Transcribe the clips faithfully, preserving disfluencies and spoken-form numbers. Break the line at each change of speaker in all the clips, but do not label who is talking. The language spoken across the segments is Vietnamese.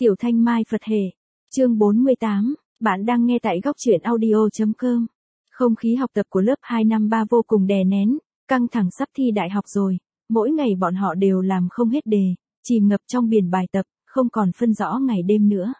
Tiểu Thanh Mai Phật Hệ. Chương bốn mươi tám, bạn đang nghe tại góc truyện audio chấm com. Không khí học tập của lớp hai năm ba vô cùng đè nén, căng thẳng sắp thi đại học rồi, mỗi ngày bọn họ đều làm không hết đề, chìm ngập trong biển bài tập, không còn phân rõ ngày đêm nữa.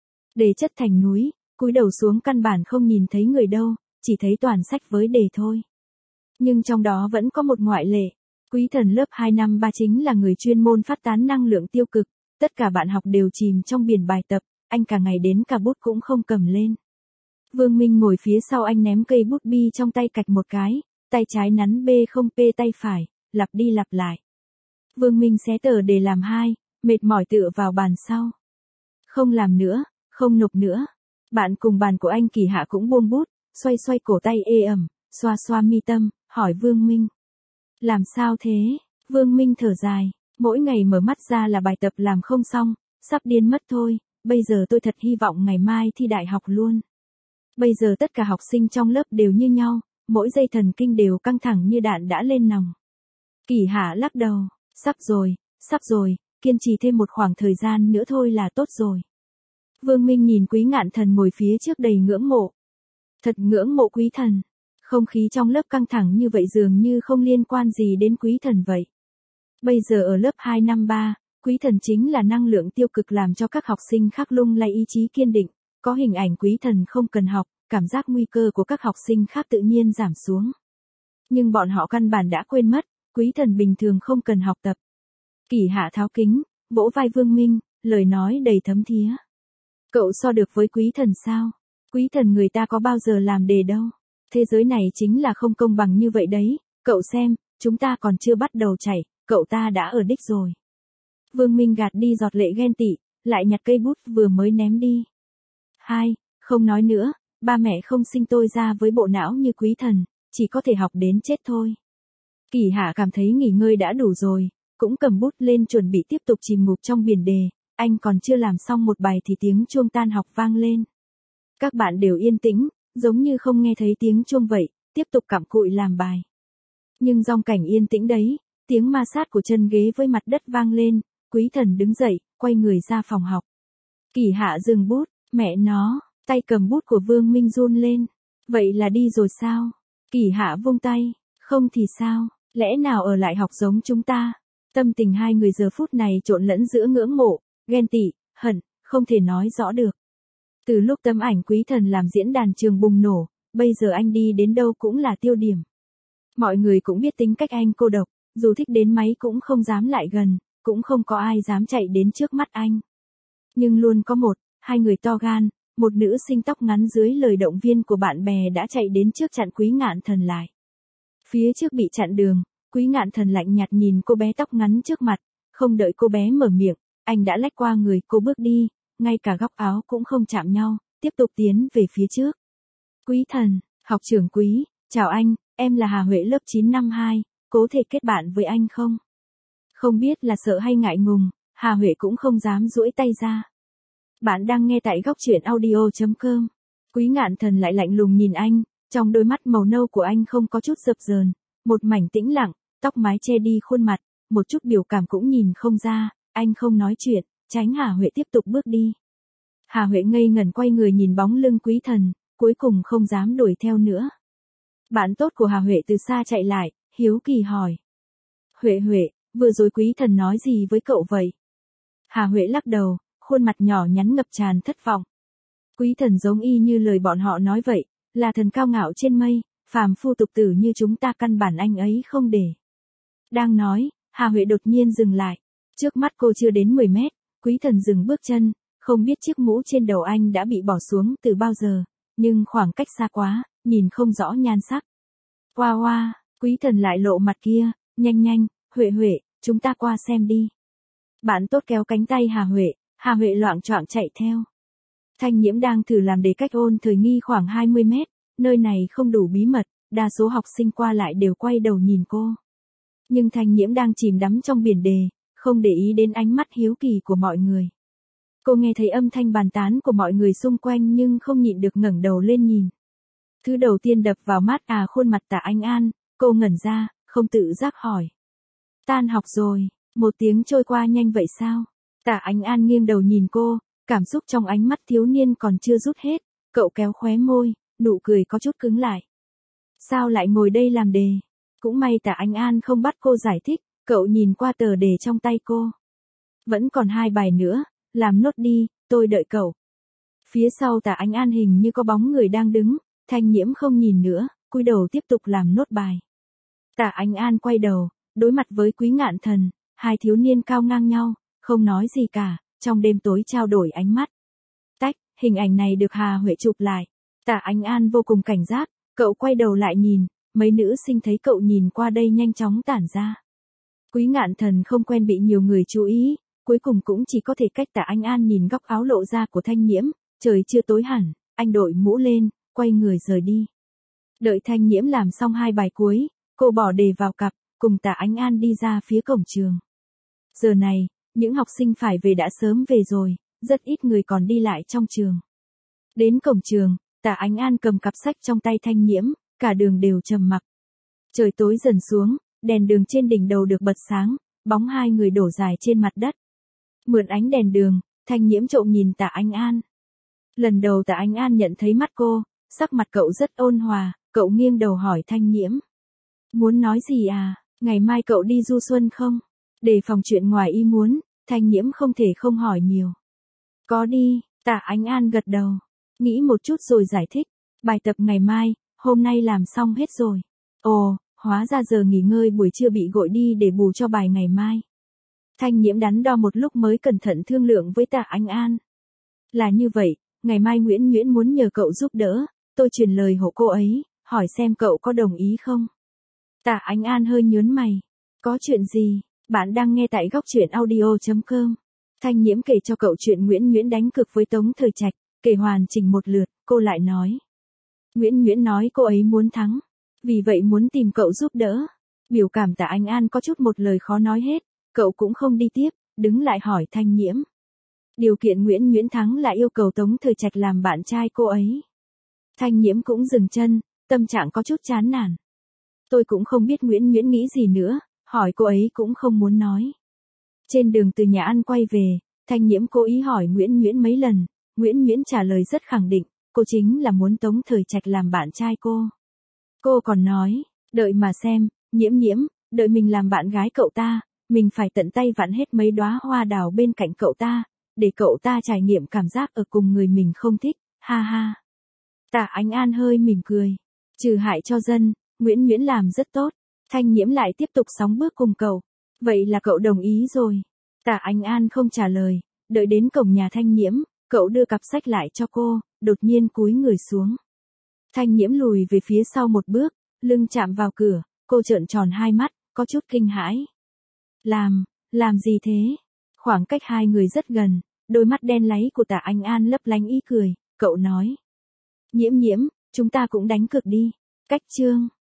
Đề chất thành núi, cúi đầu xuống căn bản không nhìn thấy người đâu, chỉ thấy toàn sách với đề thôi. Nhưng trong đó vẫn có một ngoại lệ. Quý Thần lớp hai năm ba chính là người chuyên môn phát tán năng lượng tiêu cực, tất cả bạn học đều chìm trong biển bài tập, anh cả ngày đến cả bút cũng không cầm lên. Vương Minh ngồi phía sau anh ném cây bút bi trong tay cạch một cái, tay trái nắn bê không pê tay phải, lặp đi lặp lại. Vương Minh xé tờ để làm hai, mệt mỏi tựa vào bàn sau. Không làm nữa, không nộp nữa. Bạn cùng bàn của anh Kỳ Hạ cũng buông bút, xoay xoay cổ tay ê ẩm, xoa xoa mi tâm, hỏi Vương Minh. Làm sao thế? Vương Minh thở dài, mỗi ngày mở mắt ra là bài tập làm không xong, sắp điên mất thôi, bây giờ tôi thật hy vọng ngày mai thi đại học luôn. Bây giờ tất cả học sinh trong lớp đều như nhau, mỗi dây thần kinh đều căng thẳng như đạn đã lên nòng. Kỳ Hạ lắc đầu, sắp rồi, sắp rồi, kiên trì thêm một khoảng thời gian nữa thôi là tốt rồi. Vương Minh nhìn Quý Ngạn Thần ngồi phía trước đầy ngưỡng mộ. Thật ngưỡng mộ Quý Thần. Không khí trong lớp căng thẳng như vậy dường như không liên quan gì đến Quý Thần vậy. Bây giờ ở lớp hai năm ba, Quý Thần chính là năng lượng tiêu cực làm cho các học sinh khác lung lay ý chí kiên định. Có hình ảnh Quý Thần không cần học, cảm giác nguy cơ của các học sinh khác tự nhiên giảm xuống. Nhưng bọn họ căn bản đã quên mất, Quý Thần bình thường không cần học tập. Kỳ Hạ tháo kính, vỗ vai Vương Minh, lời nói đầy thấm thía. Cậu so được với Quý Thần sao? Quý Thần người ta có bao giờ làm đề đâu. Thế giới này chính là không công bằng như vậy đấy, cậu xem, chúng ta còn chưa bắt đầu chạy, cậu ta đã ở đích rồi. Vương Minh gạt đi giọt lệ ghen tị, lại nhặt cây bút vừa mới ném đi. Hai, không nói nữa, ba mẹ không sinh tôi ra với bộ não như Quý Thần, chỉ có thể học đến chết thôi. Kỳ Hạ cảm thấy nghỉ ngơi đã đủ rồi, cũng cầm bút lên chuẩn bị tiếp tục chìm ngục trong biển đề, anh còn chưa làm xong một bài thì tiếng chuông tan học vang lên. Các bạn đều yên tĩnh, giống như không nghe thấy tiếng chuông vậy, tiếp tục cặm cụi làm bài. Nhưng dòng cảnh yên tĩnh đấy, tiếng ma sát của chân ghế với mặt đất vang lên, Quý Thần đứng dậy, quay người ra phòng học. Kỳ Hạ dừng bút, mẹ nó, tay cầm bút của Vương Minh run lên. Vậy là đi rồi sao? Kỳ Hạ vung tay, không thì sao, lẽ nào ở lại học giống chúng ta? Tâm tình hai người giờ phút này trộn lẫn giữa ngưỡng mộ, ghen tị, hận, không thể nói rõ được. Từ lúc tấm ảnh Quý Thần làm diễn đàn trường bùng nổ, bây giờ anh đi đến đâu cũng là tiêu điểm. Mọi người cũng biết tính cách anh cô độc, dù thích đến mấy cũng không dám lại gần, cũng không có ai dám chạy đến trước mắt anh. Nhưng luôn có một, hai người to gan, một nữ sinh tóc ngắn dưới lời động viên của bạn bè đã chạy đến trước chặn Quý Ngạn Thần lại. Phía trước bị chặn đường, Quý Ngạn Thần lạnh nhạt nhìn cô bé tóc ngắn trước mặt, không đợi cô bé mở miệng, anh đã lách qua người cô bước đi, ngay cả góc áo cũng không chạm nhau, tiếp tục tiến về phía trước. Quý Thần, học trưởng Quý, chào anh, em là Hà Huệ lớp chín năm hai, có thể kết bạn với anh không? Không biết là sợ hay ngại ngùng, Hà Huệ cũng không dám duỗi tay ra. Bạn đang nghe tại góc truyện audio chấm com. Quý Ngạn Thần lại lạnh lùng nhìn anh, trong đôi mắt màu nâu của anh không có chút dập dờn, một mảnh tĩnh lặng, tóc mái che đi khuôn mặt, một chút biểu cảm cũng nhìn không ra, anh không nói chuyện, tránh Hà Huệ tiếp tục bước đi. Hà Huệ ngây ngẩn quay người nhìn bóng lưng Quý Thần, cuối cùng không dám đuổi theo nữa. Bạn tốt của Hà Huệ từ xa chạy lại, hiếu kỳ hỏi. Huệ Huệ, vừa rồi Quý Thần nói gì với cậu vậy? Hà Huệ lắc đầu, khuôn mặt nhỏ nhắn ngập tràn thất vọng. Quý Thần giống y như lời bọn họ nói vậy, là thần cao ngạo trên mây, phàm phu tục tử như chúng ta căn bản anh ấy không để. Đang nói, Hà Huệ đột nhiên dừng lại. Trước mắt cô chưa đến mười mét, Quý Thần dừng bước chân, không biết chiếc mũ trên đầu anh đã bị bỏ xuống từ bao giờ, nhưng khoảng cách xa quá, nhìn không rõ nhan sắc. Hoa hoa, Quý Thần lại lộ mặt kia, nhanh nhanh, Huệ Huệ, chúng ta qua xem đi. Bạn tốt kéo cánh tay Hà Huệ, Hà Huệ loạng choạng chạy theo. Thanh Nhiễm đang thử làm đề cách ôn thời nghi khoảng hai mươi mét, nơi này không đủ bí mật, đa số học sinh qua lại đều quay đầu nhìn cô. Nhưng Thanh Nhiễm đang chìm đắm trong biển đề, không để ý đến ánh mắt hiếu kỳ của mọi người. Cô nghe thấy âm thanh bàn tán của mọi người xung quanh nhưng không nhịn được ngẩng đầu lên nhìn. Thứ đầu tiên đập vào mắt à khuôn mặt Tạ Anh An, cô ngẩn ra, không tự giác hỏi. Tan học rồi, một tiếng trôi qua nhanh vậy sao? Tạ Anh An nghiêng đầu nhìn cô, Cảm xúc trong ánh mắt thiếu niên còn chưa rút hết, cậu kéo khóe môi, nụ cười có chút cứng lại. Sao lại ngồi đây làm đề? Cũng may Tạ Ánh An không bắt cô giải thích, cậu nhìn qua tờ đề trong tay cô. Vẫn còn hai bài nữa, làm nốt đi, tôi đợi cậu. Phía sau Tạ Ánh An hình như có bóng người đang đứng, Thanh Nhiễm không nhìn nữa, cúi đầu tiếp tục làm nốt bài. Tạ Ánh An quay đầu, đối mặt với Quý Ngạn Thần, hai thiếu niên cao ngang nhau, không nói gì cả, trong đêm tối trao đổi ánh mắt. Tách, hình ảnh này được Hà Huệ chụp lại. Tạ Ánh An vô cùng cảnh giác, cậu quay đầu lại nhìn, mấy nữ sinh thấy cậu nhìn qua đây nhanh chóng tản ra. Quý Ngạn Thần không quen bị nhiều người chú ý, cuối cùng cũng chỉ có thể cách Tạ Ánh An nhìn góc áo lộ ra của Thanh Nhiễm, trời chưa tối hẳn, anh đội mũ lên, quay người rời đi. Đợi Thanh Nhiễm làm xong hai bài cuối, cô bỏ đề vào cặp, cùng Tạ Ánh An đi ra phía cổng trường. Giờ này, những học sinh phải về đã sớm về rồi, rất ít người còn đi lại trong trường. Đến cổng trường, Tạ Ánh An cầm cặp sách trong tay Thanh Nhiễm, cả đường đều trầm mặc. Trời tối dần xuống, đèn đường trên đỉnh đầu được bật sáng, bóng hai người đổ dài trên mặt đất. Mượn ánh đèn đường, Thanh Nhiễm trộm nhìn Tạ Ánh An. Lần đầu Tạ Ánh An nhận thấy mắt cô, sắc mặt cậu rất ôn hòa, cậu nghiêng đầu hỏi Thanh Nhiễm. Muốn nói gì à, ngày mai cậu đi du xuân không? Để phòng chuyện ngoài ý muốn, Thanh Nhiễm không thể không hỏi nhiều. Có đi, Tạ Ánh An gật đầu, nghĩ một chút rồi giải thích. Bài tập ngày mai, hôm nay làm xong hết rồi. Ồ, hóa ra giờ nghỉ ngơi buổi trưa bị gội đi để bù cho bài ngày mai. Thanh Nhiễm đắn đo một lúc mới cẩn thận thương lượng với Tạ Ánh An. Là như vậy, ngày mai Nguyễn Nguyễn muốn nhờ cậu giúp đỡ, tôi truyền lời hộ cô ấy, hỏi xem cậu có đồng ý không? Tạ Ánh An hơi nhớn mày. Có chuyện gì? Bạn đang nghe tại góc truyện audio chấm com. Thanh Nhiễm kể cho cậu chuyện Nguyễn Nguyễn đánh cược với Tống Thời Trạch, kể hoàn chỉnh một lượt, cô lại nói. Nguyễn Nguyễn nói cô ấy muốn thắng, vì vậy muốn tìm cậu giúp đỡ. Biểu cảm Tạ Ánh An có chút một lời khó nói hết, cậu cũng không đi tiếp, đứng lại hỏi Thanh Nhiễm. Điều kiện Nguyễn Nguyễn thắng là yêu cầu Tống Thời Trạch làm bạn trai cô ấy. Thanh Nhiễm cũng dừng chân, tâm trạng có chút chán nản. Tôi cũng không biết Nguyễn Nguyễn nghĩ gì nữa, hỏi cô ấy cũng không muốn nói. Trên đường từ nhà ăn quay về, Thanh Nhiễm cố ý hỏi Nguyễn Nguyễn mấy lần, Nguyễn Nguyễn trả lời rất khẳng định, cô chính là muốn Tống Thời Trạch làm bạn trai cô. Cô còn nói, đợi mà xem, Nhiễm Nhiễm, đợi mình làm bạn gái cậu ta, mình phải tận tay vặn hết mấy đóa hoa đào bên cạnh cậu ta, để cậu ta trải nghiệm cảm giác ở cùng người mình không thích, ha ha. Tạ Ánh An hơi mỉm cười, trừ hại cho dân, Nguyễn Nguyễn làm rất tốt. Thanh Nhiễm lại tiếp tục sóng bước cùng cậu. Vậy là cậu đồng ý rồi. Tạ Ánh An không trả lời, đợi đến cổng nhà Thanh Nhiễm, cậu đưa cặp sách lại cho cô, đột nhiên cúi người xuống. Thanh Nhiễm lùi về phía sau một bước, lưng chạm vào cửa, cô trợn tròn hai mắt, có chút kinh hãi. Làm, làm gì thế? Khoảng cách hai người rất gần, đôi mắt đen láy của Tạ Ánh An lấp lánh ý cười, cậu nói. Nhiễm Nhiễm, chúng ta cũng đánh cược đi. Cách chương.